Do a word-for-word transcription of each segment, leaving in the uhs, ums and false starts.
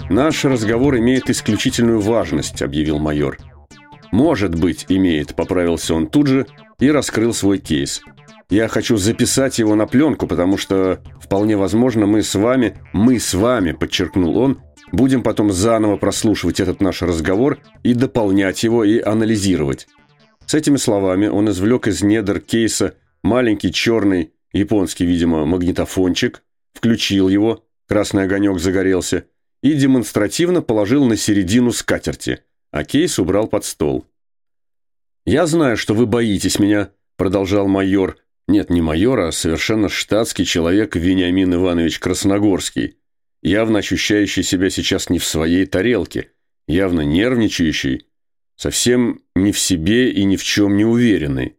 «Наш разговор имеет исключительную важность», — объявил майор. «Может быть, имеет», — поправился он тут же и раскрыл свой кейс. «Я хочу записать его на пленку, потому что, вполне возможно, мы с вами, мы с вами», — подчеркнул он, «будем потом заново прослушивать этот наш разговор и дополнять его и анализировать». С этими словами он извлек из недр кейса маленький черный, японский, видимо, магнитофончик, включил его, красный огонек загорелся, и демонстративно положил на середину скатерти, а кейс убрал под стол. «Я знаю, что вы боитесь меня», — продолжал майор. Нет, не майор, а совершенно штатский человек Вениамин Иванович Красногорский, явно ощущающий себя сейчас не в своей тарелке, явно нервничающий, совсем не в себе и ни в чем не уверенный.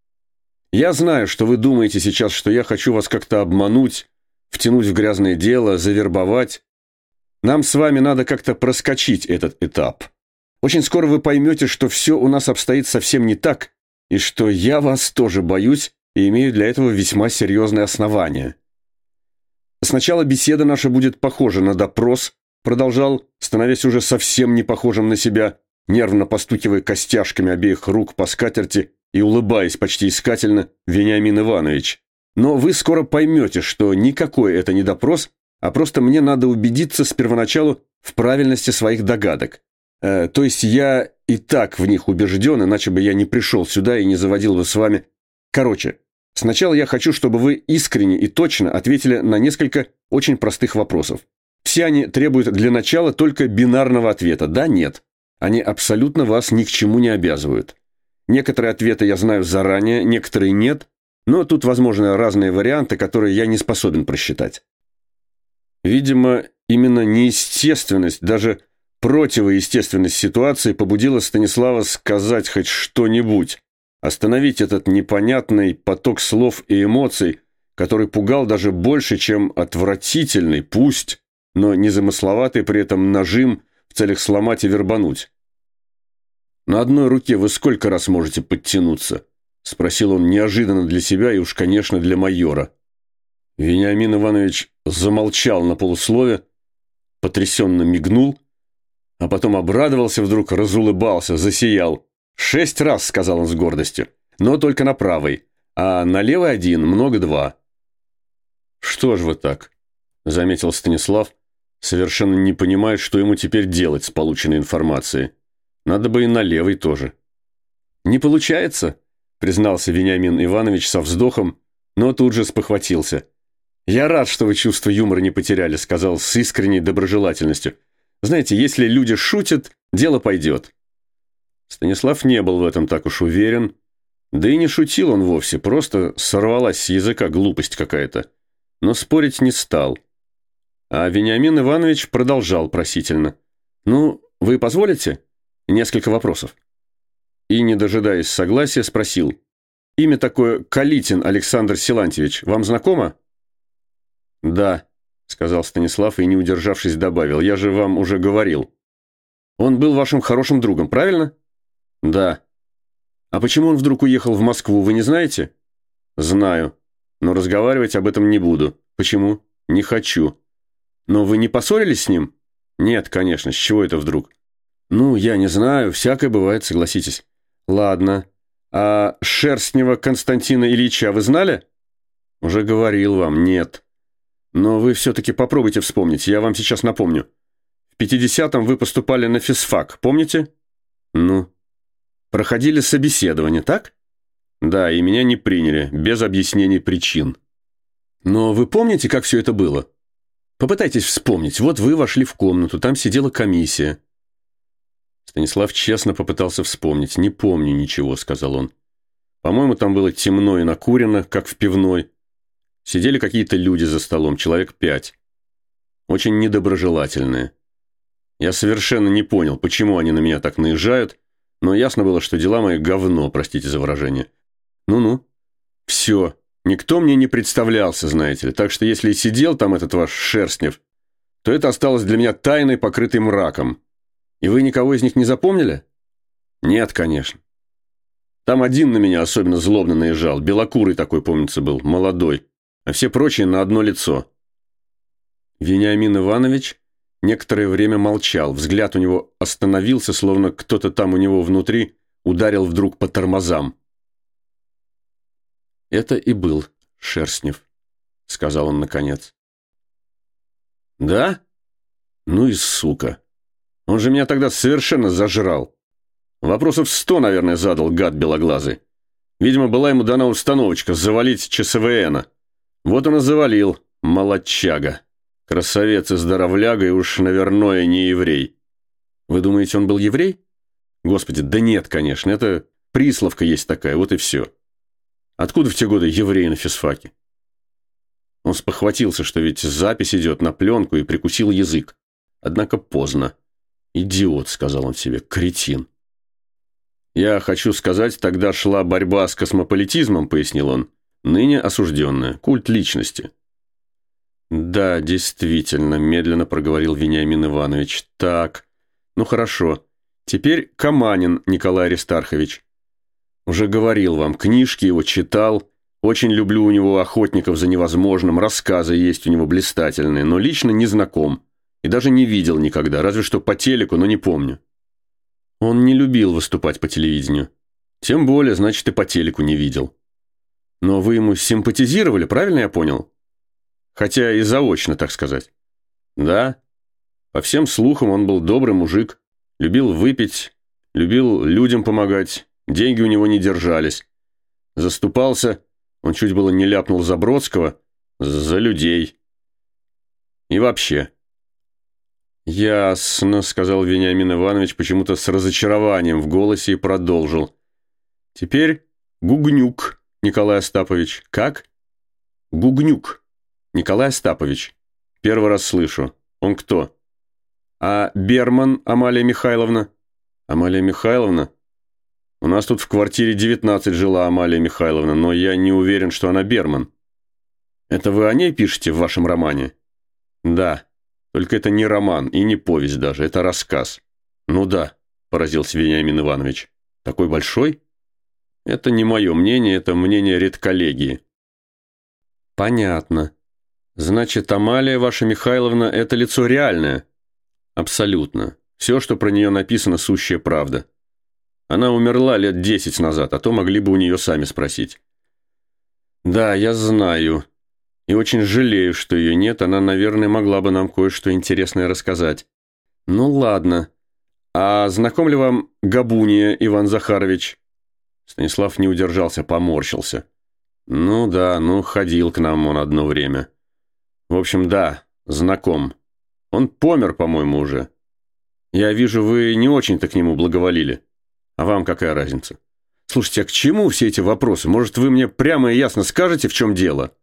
«Я знаю, что вы думаете сейчас, что я хочу вас как-то обмануть, втянуть в грязное дело, завербовать. Нам с вами надо как-то проскочить этот этап. Очень скоро вы поймете, что все у нас обстоит совсем не так, и что я вас тоже боюсь и имею для этого весьма серьезные основания. Сначала беседа наша будет похожа на допрос», продолжал, становясь уже совсем не похожим на себя, нервно постукивая костяшками обеих рук по скатерти и улыбаясь почти искательно, Вениамин Иванович. «Но вы скоро поймете, что никакой это не допрос, а просто мне надо убедиться с первоначалу в правильности своих догадок. Э, то есть я и так в них убежден, иначе бы я не пришел сюда и не заводил бы с вами. Короче, сначала я хочу, чтобы вы искренне и точно ответили на несколько очень простых вопросов. Все они требуют для начала только бинарного ответа «да-нет». Они абсолютно вас ни к чему не обязывают. Некоторые ответы я знаю заранее, некоторые нет, но тут возможны разные варианты, которые я не способен просчитать». Видимо, именно неестественность, даже противоестественность ситуации побудила Станислава сказать хоть что-нибудь, остановить этот непонятный поток слов и эмоций, который пугал даже больше, чем отвратительный, пусть, но незамысловатый при этом нажим в целях сломать и вербануть. «На одной руке вы сколько раз можете подтянуться?» — спросил он неожиданно для себя и уж, конечно, для майора. Вениамин Иванович замолчал на полуслове, потрясенно мигнул, а потом обрадовался вдруг, разулыбался, засиял. «Шесть раз», — сказал он с гордостью, — «но только на правой, а на левой один, много два». «Что ж вы так?» — заметил Станислав, совершенно не понимая, что ему теперь делать с полученной информацией. Надо бы и на левой тоже. «Не получается», — признался Вениамин Иванович со вздохом, но тут же спохватился. «Я рад, что вы чувство юмора не потеряли», — сказал с искренней доброжелательностью. «Знаете, если люди шутят, дело пойдет». Станислав не был в этом так уж уверен. Да и не шутил он вовсе, просто сорвалась с языка глупость какая-то. Но спорить не стал. А Вениамин Иванович продолжал просительно. «Ну, вы позволите? Несколько вопросов». И, не дожидаясь согласия, спросил. «Имя такое Калитин Александр Силантьевич вам знакомо?» «Да», — сказал Станислав и, не удержавшись, добавил. «Я же вам уже говорил». «Он был вашим хорошим другом, правильно?» «Да». «А почему он вдруг уехал в Москву, вы не знаете?» «Знаю, но разговаривать об этом не буду». «Почему?» «Не хочу». «Но вы не поссорились с ним?» «Нет, конечно, с чего это вдруг?» «Ну, я не знаю, всякое бывает, согласитесь». «Ладно. А Шерстнева Константина Ильича вы знали?» «Уже говорил вам, нет». «Но вы все-таки попробуйте вспомнить, я вам сейчас напомню. В пятидесятом вы поступали на физфак, помните?» «Ну?» «Проходили собеседование, так?» «Да, и меня не приняли, без объяснений причин». «Но вы помните, как все это было? Попытайтесь вспомнить. Вот вы вошли в комнату, там сидела комиссия». Станислав честно попытался вспомнить. «Не помню ничего», — сказал он. «По-моему, там было темно и накурено, как в пивной. Сидели какие-то люди за столом, человек пять. Очень недоброжелательные. Я совершенно не понял, почему они на меня так наезжают, но ясно было, что дела мои говно, простите за выражение. Ну-ну. Все. Никто мне не представлялся, знаете ли, так что если и сидел там этот ваш Шерстнев, то это осталось для меня тайной, покрытой мраком. И вы никого из них не запомнили?» «Нет, конечно. Там один на меня особенно злобно наезжал, белокурый такой, помнится, был, молодой, а все прочие на одно лицо». Вениамин Иванович Некоторое время молчал, взгляд у него остановился, словно кто-то там у него внутри ударил вдруг по тормозам. «Это и был Шерстнев», — сказал он наконец. «Да? Ну и сука. Он же меня тогда совершенно зажрал. Вопросов сто, наверное, задал, гад белоглазый. Видимо, была ему дана установочка завалить ЧСВНа. Вот он и завалил, молодчага. Красавец и здоровляга, и уж, наверное, не еврей. Вы думаете, он был еврей? Господи, да нет, конечно, это присловка есть такая, вот и все. Откуда в те годы евреи на физфаке?» Он спохватился, что ведь запись идет на пленку, и прикусил язык. Однако поздно. «Идиот», — сказал он себе, — «кретин». «Я хочу сказать, тогда шла борьба с космополитизмом», — пояснил он, — «ныне осужденная, культ личности». «Да, действительно», — медленно проговорил Вениамин Иванович. «Так, ну хорошо. Теперь Каманин Николай Аристархович. Уже говорил вам, книжки его читал, очень люблю у него «Охотников за невозможным», рассказы есть у него блистательные, но лично не знаком и даже не видел никогда, разве что по телеку, но не помню». Он не любил выступать по телевидению. Тем более, значит, и по телеку не видел. Но вы ему симпатизировали, правильно я понял? Хотя и заочно, так сказать. Да. По всем слухам, он был добрый мужик, любил выпить, любил людям помогать, деньги у него не держались. Заступался, он чуть было не ляпнул за Бродского, за людей. И вообще. «Ясно», — сказал Вениамин Иванович почему-то с разочарованием в голосе и продолжил. «Теперь Гугнюк Николай Остапович. Как?» «Гугнюк Николай Остапович. Первый раз слышу. Он кто?» «А Берман Амалия Михайловна?» «Амалия Михайловна? У нас тут в квартире девятнадцать жила Амалия Михайловна, но я не уверен, что она Берман». «Это вы о ней пишете в вашем романе?» «Да. Только это не роман и не повесть даже, это рассказ». «Ну да», – поразился Вениамин Иванович. «Такой большой?» «Это не мое мнение, это мнение редколлегии». «Понятно. Значит, Амалия ваша Михайловна – это лицо реальное?» «Абсолютно. Все, что про нее написано, сущая правда. Она умерла лет десять назад, а то могли бы у нее сами спросить». «Да, я знаю. И очень жалею, что ее нет. Она, наверное, могла бы нам кое-что интересное рассказать». «Ну, ладно. А знаком ли вам Габуния Иван Захарович?» Станислав не удержался, поморщился. «Ну да, ну ходил к нам он одно время. В общем, да, знаком. Он помер, по-моему, уже. Я вижу, вы не очень-то к нему благоволили. А вам какая разница? Слушайте, а к чему все эти вопросы? Может, вы мне прямо и ясно скажете, в чем дело?»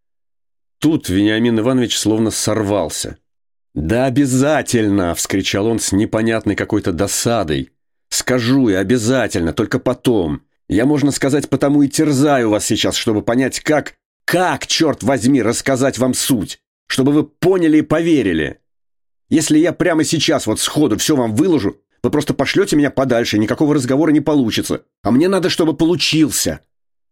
Тут Вениамин Иванович словно сорвался. «Да обязательно!» – вскричал он с непонятной какой-то досадой. «Скажу и обязательно, только потом. Я, можно сказать, потому и терзаю вас сейчас, чтобы понять, как, как, черт возьми, рассказать вам суть, чтобы вы поняли и поверили. Если я прямо сейчас вот сходу все вам выложу, вы просто пошлете меня подальше, и никакого разговора не получится. А мне надо, чтобы получился».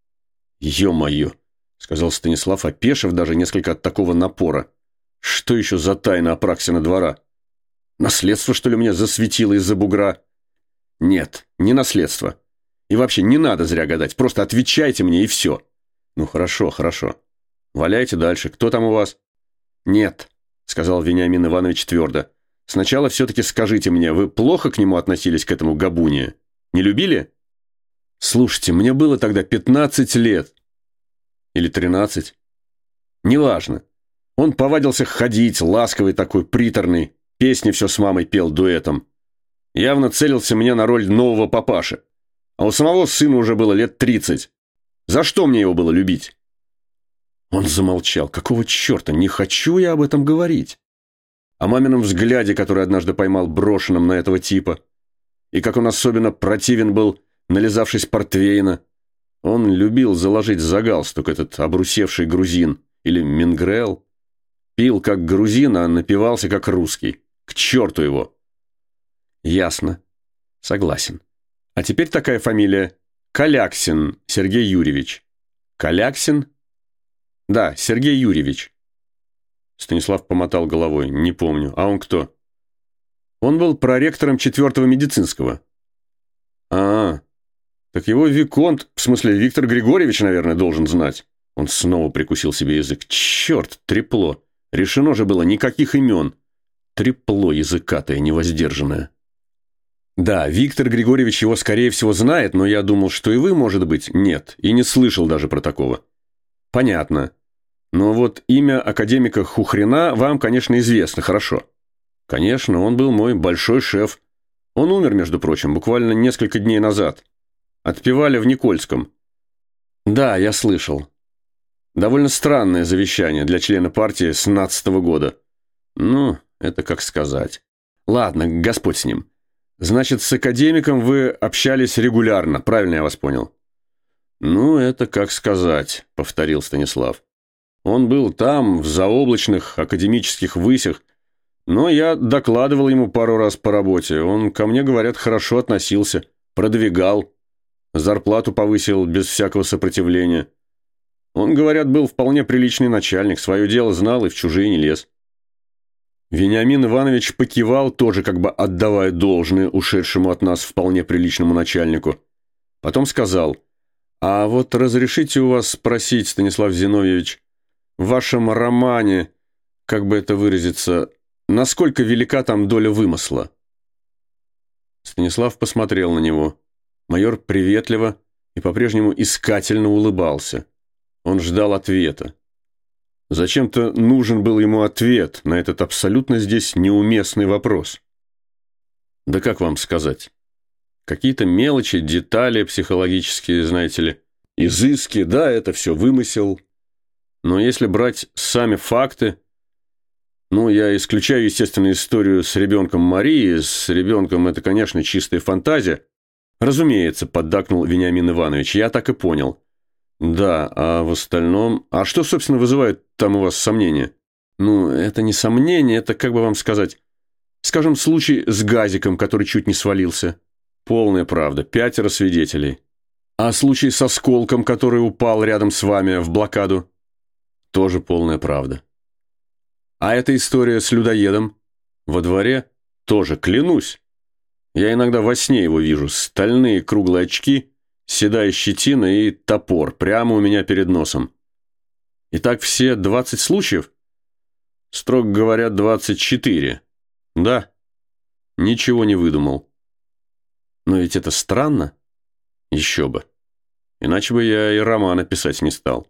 «Ё-моё!» — сказал Станислав, опешив даже несколько от такого напора. «Что еще за тайна Апраксина двора? Наследство, что ли, меня засветило из-за бугра?» «Нет, не наследство. И вообще не надо зря гадать, просто отвечайте мне и все». «Ну хорошо, хорошо. Валяйте дальше. Кто там у вас?» «Нет», — сказал Вениамин Иванович твердо. «Сначала все-таки скажите мне, вы плохо к нему относились, к этому Габуне? Не любили?» «Слушайте, мне было тогда пятнадцать лет. Или тринадцать. Неважно. Он повадился ходить, ласковый такой, приторный. Песни все с мамой пел дуэтом. Явно целился мне на роль нового папаши. А у самого сына уже было лет тридцать. За что мне его было любить?» Он замолчал. «Какого черта? Не хочу я об этом говорить». О мамином взгляде, который однажды поймал брошенным на этого типа. И как он особенно противен был, нализавшись портвейна. Он любил заложить за галстук этот обрусевший грузин. Или мингрел. Пил как грузин, а напивался как русский. К черту его. «Ясно. Согласен. А теперь такая фамилия. Каляксин Сергей Юрьевич». «Каляксин?» «Да, Сергей Юрьевич». Станислав помотал головой. «Не помню. А он кто?» Он был проректором четвертого медицинского. А, так его Виконт, в смысле Виктор Григорьевич, наверное, должен знать. Он снова прикусил себе язык. Черт, трепло. Решено же было, никаких имен. Трепло языкатое, невоздержанное. Да, Виктор Григорьевич его, скорее всего, знает, но я думал, что и вы, может быть, нет, и не слышал даже про такого. Понятно. Но вот имя академика Хухрина вам, конечно, известно хорошо. Конечно, он был мой большой шеф. Он умер, между прочим, буквально несколько дней назад. Отпевали в Никольском. Да, я слышал. Довольно странное завещание для члена партии с семнадцатого года. Ну, это как сказать. Ладно, Господь с ним. Значит, с академиком вы общались регулярно, правильно я вас понял? Ну, это как сказать, повторил Станислав. Он был там, в заоблачных академических высях, но я докладывал ему пару раз по работе. Он ко мне, говорят, хорошо относился, продвигал, зарплату повысил без всякого сопротивления. Он, говорят, был вполне приличный начальник, свое дело знал и в чужие не лез. Вениамин Иванович покивал, тоже как бы отдавая должное ушедшему от нас вполне приличному начальнику. Потом сказал: «А вот разрешите у вас спросить, Станислав Зиновьевич, в вашем романе, как бы это выразиться, насколько велика там доля вымысла?» Станислав посмотрел на него. Майор приветливо и по-прежнему искательно улыбался. Он ждал ответа. Зачем-то нужен был ему ответ на этот абсолютно здесь неуместный вопрос. Да как вам сказать? Какие-то мелочи, детали психологические, знаете ли, изыски, да, это все вымысел. Но если брать сами факты, ну, я исключаю, естественно, историю с ребенком Марии, с ребенком это, конечно, чистая фантазия. Разумеется, поддакнул Вениамин Иванович, я так и понял. Да, а в остальном... А что, собственно, вызывает там у вас сомнения? Ну, это не сомнение, это, как бы вам сказать... Скажем, случай с газиком, который чуть не свалился. Полная правда, пятеро свидетелей. А случай с осколком, который упал рядом с вами в блокаду? Тоже полная правда. А эта история с людоедом? Во дворе? Тоже, клянусь. Я иногда во сне его вижу. Стальные круглые очки... Седая щетина и топор прямо у меня перед носом. Итак, все двадцать случаев? Строго говоря, двадцать четыре. Да, ничего не выдумал. Но ведь это странно. Еще бы. Иначе бы я и романа писать не стал.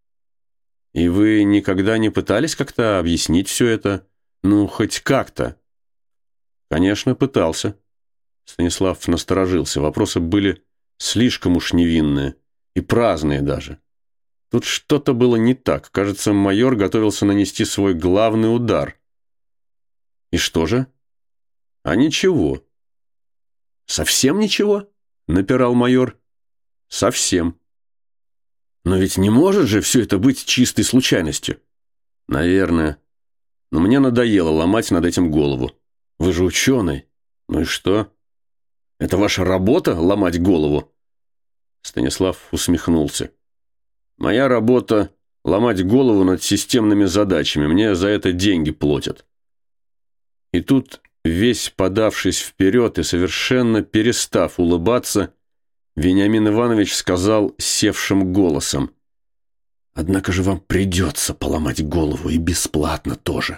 И вы никогда не пытались как-то объяснить все это? Ну, хоть как-то? Конечно, пытался. Станислав насторожился. Вопросы были... слишком уж невинные и праздные даже. Тут что-то было не так. Кажется, майор готовился нанести свой главный удар. И что же? А ничего. Совсем ничего? Напирал майор. Совсем. Но ведь не может же все это быть чистой случайностью. Наверное. Но мне надоело ломать над этим голову. Вы же ученый. Ну и что? Это ваша работа — ломать голову?» Станислав усмехнулся. «Моя работа — ломать голову над системными задачами. Мне за это деньги платят». И тут, весь подавшись вперед и совершенно перестав улыбаться, Вениамин Иванович сказал севшим голосом: «Однако же вам придется поломать голову, и бесплатно тоже.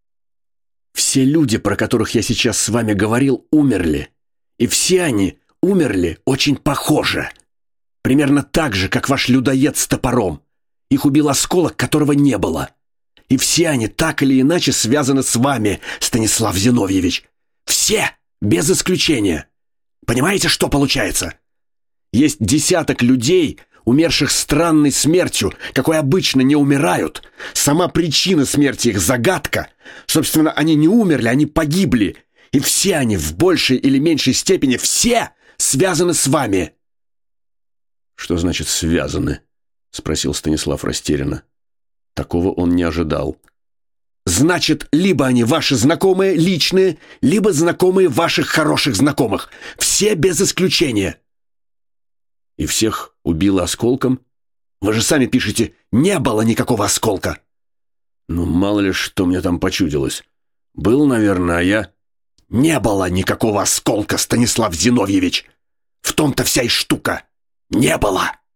Все люди, про которых я сейчас с вами говорил, умерли. И все они умерли очень похоже. Примерно так же, как ваш людоед с топором. Их убил осколок, которого не было. И все они так или иначе связаны с вами, Станислав Зиновьевич. Все, без исключения. Понимаете, что получается? Есть десяток людей, умерших странной смертью, какой обычно не умирают. Сама причина смерти их загадка. Собственно, они не умерли, они погибли. И все они в большей или меньшей степени, все связаны с вами». «Что значит «связаны»?» — спросил Станислав растерянно. Такого он не ожидал. «Значит, либо они ваши знакомые, личные, либо знакомые ваших хороших знакомых. Все без исключения». «И всех убило осколком? Вы же сами пишете, не было никакого осколка». «Ну, мало ли, что мне там почудилось. Был, наверное, а я...» Не было никакого осколка, Станислав Зиновьевич. В том-то вся и штука. Не было.